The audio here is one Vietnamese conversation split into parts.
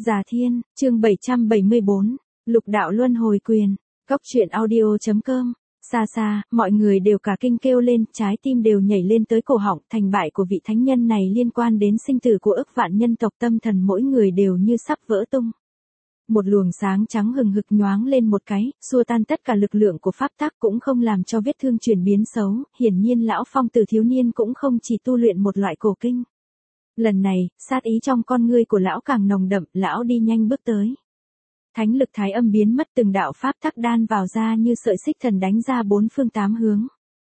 Già Thiên, chương 774, Lục đạo luân hồi quyền, Cốc truyện audio.com. Xa xa, mọi người đều cả kinh kêu lên, trái tim đều nhảy lên tới cổ họng, thành bại của vị thánh nhân này liên quan đến sinh tử của ức vạn nhân tộc, tâm thần mỗi người đều như sắp vỡ tung. Một luồng sáng trắng hừng hực nhoáng lên một cái, xua tan tất cả lực lượng của pháp tắc, cũng không làm cho vết thương chuyển biến xấu, hiển nhiên lão phong tử thiếu niên cũng không chỉ tu luyện một loại cổ kinh. Lần này, sát ý trong con ngươi của lão càng nồng đậm, lão đi nhanh bước tới. Thánh lực thái âm biến mất, từng đạo pháp tắc đan vào ra như sợi xích thần đánh ra bốn phương tám hướng.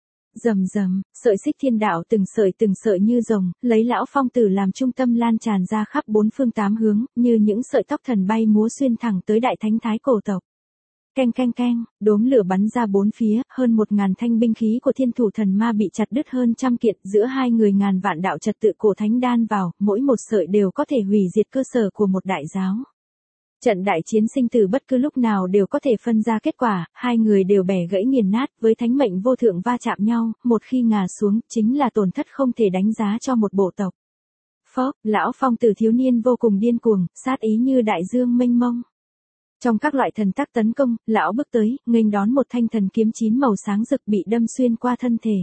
Rầm rầm, sợi xích thiên đạo từng sợi như rồng, lấy lão phong tử làm trung tâm lan tràn ra khắp bốn phương tám hướng, như những sợi tóc thần bay múa xuyên thẳng tới đại thánh thái cổ tộc. Keng keng keng, đốm lửa bắn ra bốn phía, hơn 1000 thanh binh khí của thiên thủ thần ma bị chặt đứt hơn trăm kiện, giữa hai người ngàn vạn đạo trật tự cổ thánh đan vào, mỗi một sợi đều có thể hủy diệt cơ sở của một đại giáo. Trận đại chiến sinh tử bất cứ lúc nào đều có thể phân ra kết quả, hai người đều bẻ gãy nghiền nát, với thánh mệnh vô thượng va chạm nhau, một khi ngã xuống, chính là tổn thất không thể đánh giá cho một bộ tộc. Phốc, lão phong tử thiếu niên vô cùng điên cuồng, sát ý như đại dương mênh mông. Trong các loại thần tắc tấn công, lão bước tới, nghênh đón một thanh thần kiếm 9 màu sáng rực bị đâm xuyên qua thân thể.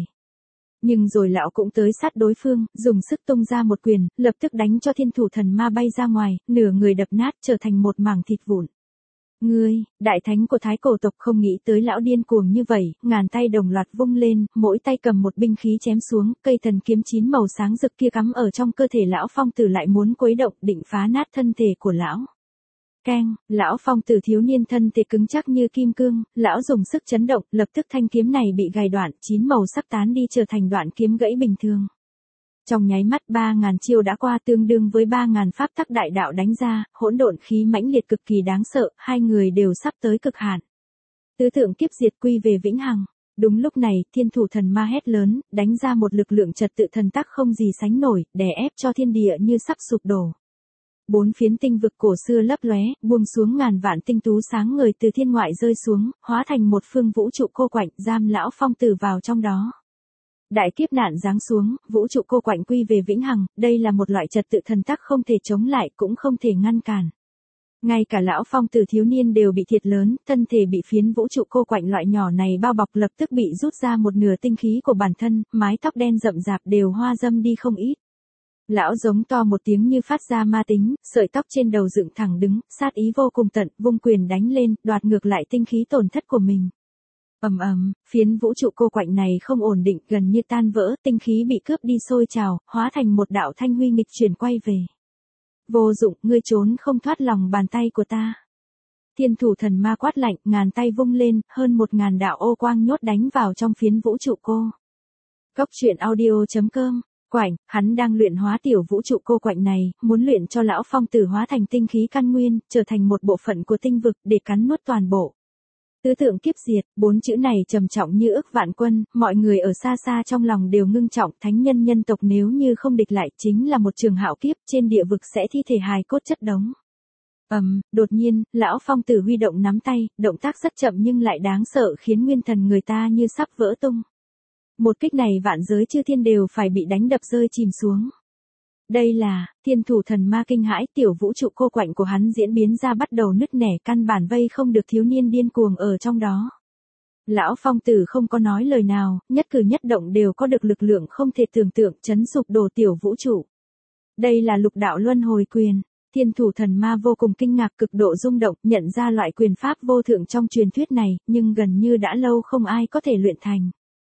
Nhưng rồi lão cũng tới sát đối phương, dùng sức tung ra một quyền, lập tức đánh cho thiên thủ thần ma bay ra ngoài, nửa người đập nát trở thành một mảng thịt vụn. Ngươi, đại thánh của thái cổ tộc không nghĩ tới lão điên cuồng như vậy, ngàn tay đồng loạt vung lên, mỗi tay cầm một binh khí chém xuống, cây thần kiếm 9 màu sáng rực kia cắm ở trong cơ thể lão phong tử lại muốn quấy động, định phá nát thân thể của lão. Keng, lão phong tử thiếu niên thân thể cứng chắc như kim cương, lão dùng sức chấn động, lập tức thanh kiếm này bị gài đoạn, 9 màu sắc tán đi trở thành đoạn kiếm gãy bình thường. Trong nháy mắt 3000 chiêu đã qua, tương đương với 3000 pháp tắc đại đạo đánh ra, hỗn độn khí mãnh liệt cực kỳ đáng sợ, hai người đều sắp tới cực hạn. Tứ tượng kiếp diệt quy về vĩnh hằng. Đúng lúc này, thiên thủ thần ma hét lớn, đánh ra một lực lượng trật tự thần tắc không gì sánh nổi, đè ép cho thiên địa như sắp sụp đổ. Bốn phiến tinh vực cổ xưa lấp lóe, buông xuống ngàn vạn tinh tú sáng ngời từ thiên ngoại rơi xuống, hóa thành một phương vũ trụ cô quạnh, giam lão phong tử vào trong đó. Đại kiếp nạn giáng xuống, vũ trụ cô quạnh quy về vĩnh hằng, đây là một loại trật tự thần tắc không thể chống lại, cũng không thể ngăn cản. Ngay cả lão phong tử thiếu niên đều bị thiệt lớn, thân thể bị phiến vũ trụ cô quạnh loại nhỏ này bao bọc, lập tức bị rút ra một nửa tinh khí của bản thân, mái tóc đen rậm rạp đều hoa râm đi không ít. Lão giống to một tiếng như phát ra ma tính, sợi tóc trên đầu dựng thẳng đứng, sát ý vô cùng tận, vung quyền đánh lên, đoạt ngược lại tinh khí tổn thất của mình. Ầm ầm, phiến vũ trụ cô quạnh này không ổn định, gần như tan vỡ, tinh khí bị cướp đi sôi trào, hóa thành một đạo thanh huy nghịch chuyển quay về. Vô dụng, ngươi trốn không thoát lòng bàn tay của ta. Thiên thủ thần ma quát lạnh, ngàn tay vung lên, hơn 1000 đạo ô quang nhốt đánh vào trong phiến vũ trụ cô. Cốc truyện audio.com. Quạnh, hắn đang luyện hóa tiểu vũ trụ cô quạnh này, muốn luyện cho lão phong tử hóa thành tinh khí căn nguyên, trở thành một bộ phận của tinh vực để cắn nuốt toàn bộ. Tứ tượng kiếp diệt, 4 chữ này trầm trọng như ức vạn quân, mọi người ở xa xa trong lòng đều ngưng trọng, thánh nhân nhân tộc nếu như không địch lại chính là một trường hạo kiếp, trên địa vực sẽ thi thể hài cốt chất đống. Đột nhiên, lão phong tử huy động nắm tay, động tác rất chậm nhưng lại đáng sợ, khiến nguyên thần người ta như sắp vỡ tung. Một kích này vạn giới chư thiên đều phải bị đánh đập rơi chìm xuống. Đây là, thiên thủ thần ma kinh hãi, tiểu vũ trụ cô quạnh của hắn diễn biến ra bắt đầu nứt nẻ, căn bản vây không được thiếu niên điên cuồng ở trong đó. Lão phong tử không có nói lời nào, nhất cử nhất động đều có được lực lượng không thể tưởng tượng, chấn sụp đổ tiểu vũ trụ. Đây là lục đạo luân hồi quyền. Thiên thủ thần ma vô cùng kinh ngạc, cực độ rung động, nhận ra loại quyền pháp vô thượng trong truyền thuyết này, nhưng gần như đã lâu không ai có thể luyện thành.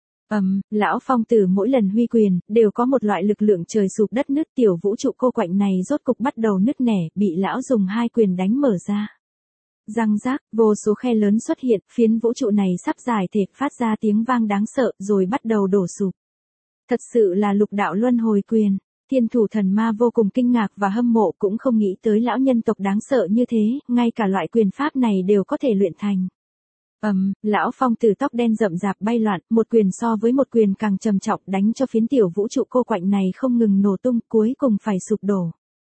Lão phong tử mỗi lần huy quyền, đều có một loại lực lượng trời sụp đất nứt, tiểu vũ trụ cô quạnh này rốt cục bắt đầu nứt nẻ, bị lão dùng hai quyền đánh mở ra. Răng rác, vô số khe lớn xuất hiện, phiến vũ trụ này sắp giải thể, phát ra tiếng vang đáng sợ, rồi bắt đầu đổ sụp. Thật sự là lục đạo luân hồi quyền. Thiên thủ thần ma vô cùng kinh ngạc và hâm mộ, cũng không nghĩ tới lão nhân tộc đáng sợ như thế, ngay cả loại quyền pháp này đều có thể luyện thành. Lão phong tử tóc đen rậm rạp bay loạn, một quyền so với một quyền càng trầm trọng, đánh cho phiến tiểu vũ trụ cô quạnh này không ngừng nổ tung, cuối cùng phải sụp đổ.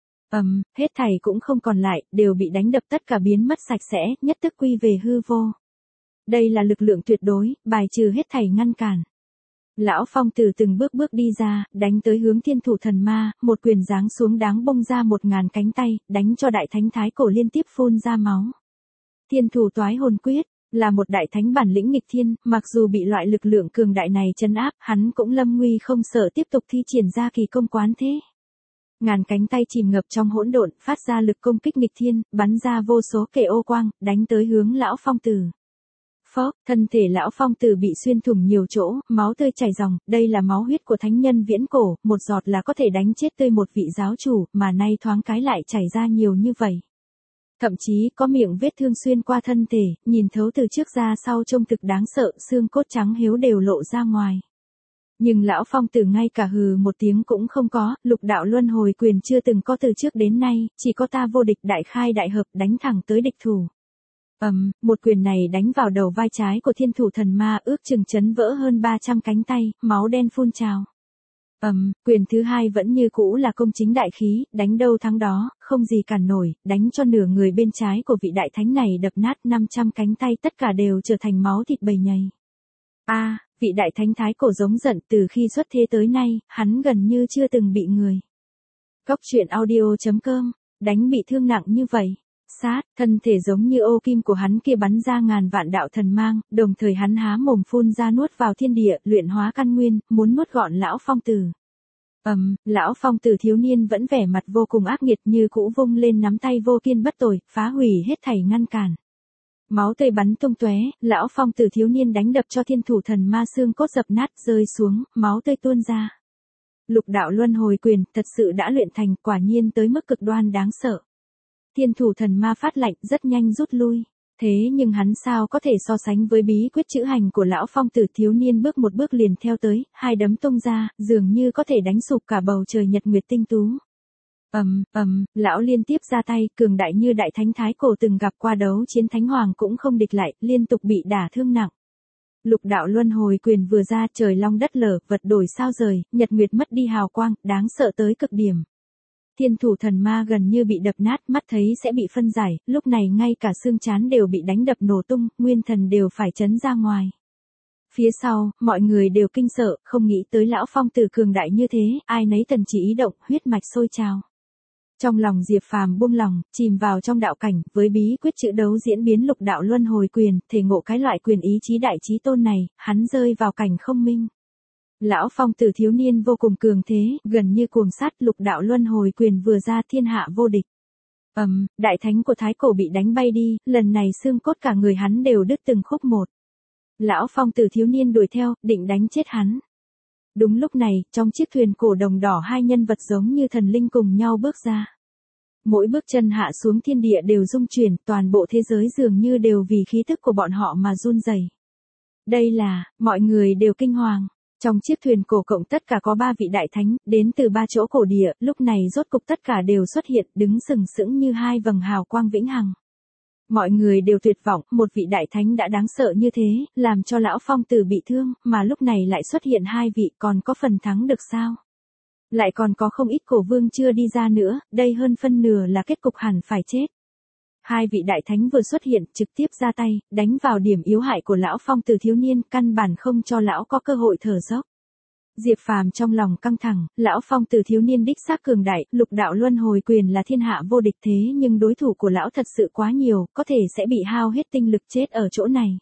Hết thảy cũng không còn lại, đều bị đánh đập, tất cả biến mất sạch sẽ, nhất tức quy về hư vô. Đây là lực lượng tuyệt đối, bài trừ hết thảy ngăn cản. Lão phong tử từng bước bước đi ra, đánh tới hướng thiên thủ thần ma, một quyền giáng xuống đáng bông ra 1000 cánh tay, đánh cho đại thánh thái cổ liên tiếp phun ra máu. Thiên thủ toái hồn quyết, là một đại thánh bản lĩnh nghịch thiên, mặc dù bị loại lực lượng cường đại này trấn áp, hắn cũng lâm nguy không sợ tiếp tục thi triển ra kỳ công quán thế. Ngàn cánh tay chìm ngập trong hỗn độn, phát ra lực công kích nghịch thiên, bắn ra vô số kẻ ô quang, đánh tới hướng lão phong tử. Phốc, thân thể lão phong tử bị xuyên thủng nhiều chỗ, máu tươi chảy ròng, đây là máu huyết của thánh nhân viễn cổ, một giọt là có thể đánh chết tươi một vị giáo chủ, mà nay thoáng cái lại chảy ra nhiều như vậy. Thậm chí có miệng vết thương xuyên qua thân thể, nhìn thấu từ trước ra sau trông thực đáng sợ, xương cốt trắng hiếu đều lộ ra ngoài. Nhưng lão phong tử ngay cả hừ một tiếng cũng không có, lục đạo luân hồi quyền chưa từng có từ trước đến nay, chỉ có ta vô địch đại khai đại hợp đánh thẳng tới địch thủ. Một quyền này đánh vào đầu vai trái của thiên thủ thần ma ước chừng chấn vỡ hơn 300 cánh tay, máu đen phun trào. Quyền thứ hai vẫn như cũ là công chính đại khí, đánh đâu thắng đó, không gì cản nổi, đánh cho nửa người bên trái của vị đại thánh này đập nát 500 cánh tay tất cả đều trở thành máu thịt bầy nhầy. Vị đại thánh thái cổ giống giận từ khi xuất thế tới nay, hắn gần như chưa từng bị người. Cóc truyện audio.com, đánh bị thương nặng như vậy. Sát, thân thể giống như ô kim của hắn kia bắn ra ngàn vạn đạo thần mang, đồng thời hắn há mồm phun ra nuốt vào thiên địa, luyện hóa căn nguyên, muốn nuốt gọn lão phong tử. Lão phong tử thiếu niên vẫn vẻ mặt vô cùng ác nghiệt như cũ vung lên nắm tay vô kiên bất tồi, phá hủy hết thảy ngăn cản. Máu tươi bắn tung tóe, lão phong tử thiếu niên đánh đập cho thiên thủ thần ma xương cốt dập nát rơi xuống, máu tươi tuôn ra. Lục đạo luân hồi quyền thật sự đã luyện thành, quả nhiên tới mức cực đoan đáng sợ. Thiên thủ thần ma phát lạnh rất nhanh rút lui. Thế nhưng hắn sao có thể so sánh với bí quyết chữ hành của lão phong tử thiếu niên bước một bước liền theo tới, hai đấm tung ra, dường như có thể đánh sụp cả bầu trời nhật nguyệt tinh tú. Lão liên tiếp ra tay, cường đại như đại thánh thái cổ từng gặp qua đấu chiến thánh hoàng cũng không địch lại, liên tục bị đả thương nặng. Lục đạo luân hồi quyền vừa ra, trời long đất lở, vật đổi sao rời, nhật nguyệt mất đi hào quang, đáng sợ tới cực điểm. Thiên thủ thần ma gần như bị đập nát, mắt thấy sẽ bị phân giải, lúc này ngay cả xương trán đều bị đánh đập nổ tung, nguyên thần đều phải chấn ra ngoài. Phía sau, mọi người đều kinh sợ, không nghĩ tới lão phong tử cường đại như thế, ai nấy thần chỉ ý động, huyết mạch sôi trào. Trong lòng Diệp Phàm buông lòng, chìm vào trong đạo cảnh, với bí quyết chữ đấu diễn biến lục đạo luân hồi quyền, thể ngộ cái loại quyền ý chí đại chí tôn này, hắn rơi vào cảnh không minh. Lão phong tử thiếu niên vô cùng cường thế, gần như cuồng sát, lục đạo luân hồi quyền vừa ra thiên hạ vô địch. Đại thánh của thái cổ bị đánh bay đi, lần này xương cốt cả người hắn đều đứt từng khúc một. Lão phong tử thiếu niên đuổi theo, định đánh chết hắn. Đúng lúc này, trong chiếc thuyền cổ đồng đỏ hai nhân vật giống như thần linh cùng nhau bước ra. Mỗi bước chân hạ xuống thiên địa đều rung chuyển, toàn bộ thế giới dường như đều vì khí tức của bọn họ mà run rẩy. Đây là, mọi người đều kinh hoàng. Trong chiếc thuyền cổ cộng tất cả có 3 vị đại thánh, đến từ 3 chỗ cổ địa, lúc này rốt cục tất cả đều xuất hiện, đứng sừng sững như hai vầng hào quang vĩnh hằng. Mọi người đều tuyệt vọng, một vị đại thánh đã đáng sợ như thế, làm cho lão phong tử bị thương, mà lúc này lại xuất hiện 2 vị, còn có phần thắng được sao? Lại còn có không ít cổ vương chưa đi ra nữa, đây hơn phân nửa là kết cục hẳn phải chết. 2 vị đại thánh vừa xuất hiện, trực tiếp ra tay, đánh vào điểm yếu hại của lão phong tử thiếu niên, căn bản không cho lão có cơ hội thở dốc. Diệp Phàm trong lòng căng thẳng, lão phong tử thiếu niên đích xác cường đại, lục đạo luân hồi quyền là thiên hạ vô địch thế nhưng đối thủ của lão thật sự quá nhiều, có thể sẽ bị hao hết tinh lực chết ở chỗ này.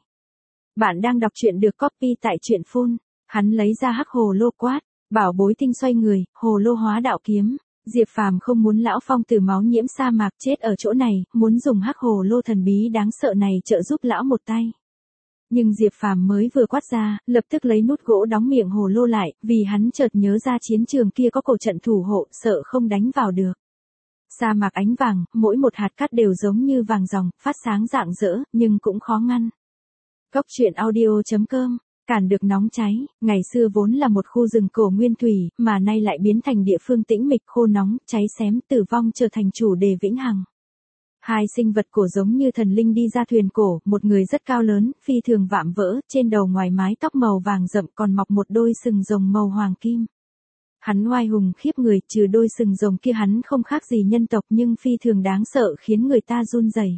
Bạn đang đọc truyện được copy tại truyện phun, hắn lấy ra hắc hồ lô quát, bảo bối tinh xoay người, hồ lô hóa đạo kiếm. Diệp Phàm không muốn lão phong tử máu nhiễm sa mạc chết ở chỗ này, muốn dùng hắc hồ lô thần bí đáng sợ này trợ giúp lão một tay. Nhưng Diệp Phàm mới vừa quát ra, lập tức lấy nút gỗ đóng miệng hồ lô lại, vì hắn chợt nhớ ra chiến trường kia có cổ trận thủ hộ, sợ không đánh vào được. Sa mạc ánh vàng, mỗi một hạt cát đều giống như vàng ròng, phát sáng rạng rỡ, nhưng cũng khó ngăn. Cóc truyện audio.com, cản được nóng cháy, ngày xưa vốn là một khu rừng cổ nguyên thủy, mà nay lại biến thành địa phương tĩnh mịch khô nóng, cháy xém, tử vong trở thành chủ đề vĩnh hằng. 2 sinh vật cổ giống như thần linh đi ra thuyền cổ, một người rất cao lớn, phi thường vạm vỡ, trên đầu ngoài mái tóc màu vàng rậm còn mọc một đôi sừng rồng màu hoàng kim. Hắn oai hùng khiếp người, trừ đôi sừng rồng kia hắn không khác gì nhân tộc nhưng phi thường đáng sợ khiến người ta run rẩy.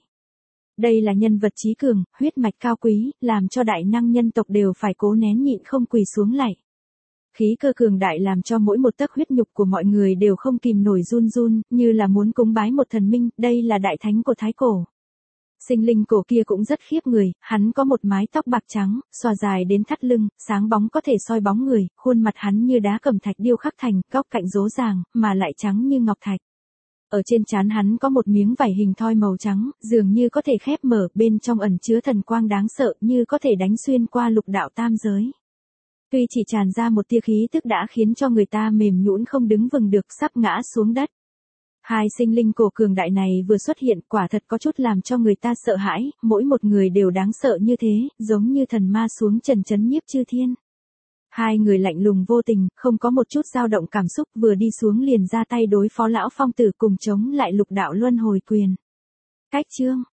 Đây là nhân vật trí cường, huyết mạch cao quý, làm cho đại năng nhân tộc đều phải cố nén nhịn không quỳ xuống lạy. Khí cơ cường đại làm cho mỗi một tấc huyết nhục của mọi người đều không kìm nổi run run, như là muốn cúng bái một thần minh, đây là đại thánh của Thái Cổ. Sinh linh cổ kia cũng rất khiếp người, hắn có một mái tóc bạc trắng, xòa dài đến thắt lưng, sáng bóng có thể soi bóng người, khuôn mặt hắn như đá cẩm thạch điêu khắc thành, góc cạnh rỗ ràng, mà lại trắng như ngọc thạch. Ở trên trán hắn có một miếng vảy hình thoi màu trắng, dường như có thể khép mở, bên trong ẩn chứa thần quang đáng sợ như có thể đánh xuyên qua lục đạo tam giới. Tuy chỉ tràn ra một tia khí tức đã khiến cho người ta mềm nhũn không đứng vững được, sắp ngã xuống đất. Hai sinh linh cổ cường đại này vừa xuất hiện, quả thật có chút làm cho người ta sợ hãi, mỗi một người đều đáng sợ như thế, giống như thần ma xuống trần chấn nhiếp chư thiên. Hai người lạnh lùng vô tình, không có một chút dao động cảm xúc, vừa đi xuống liền ra tay đối phó lão phong tử cùng chống lại lục đạo luân hồi quyền. Cách chương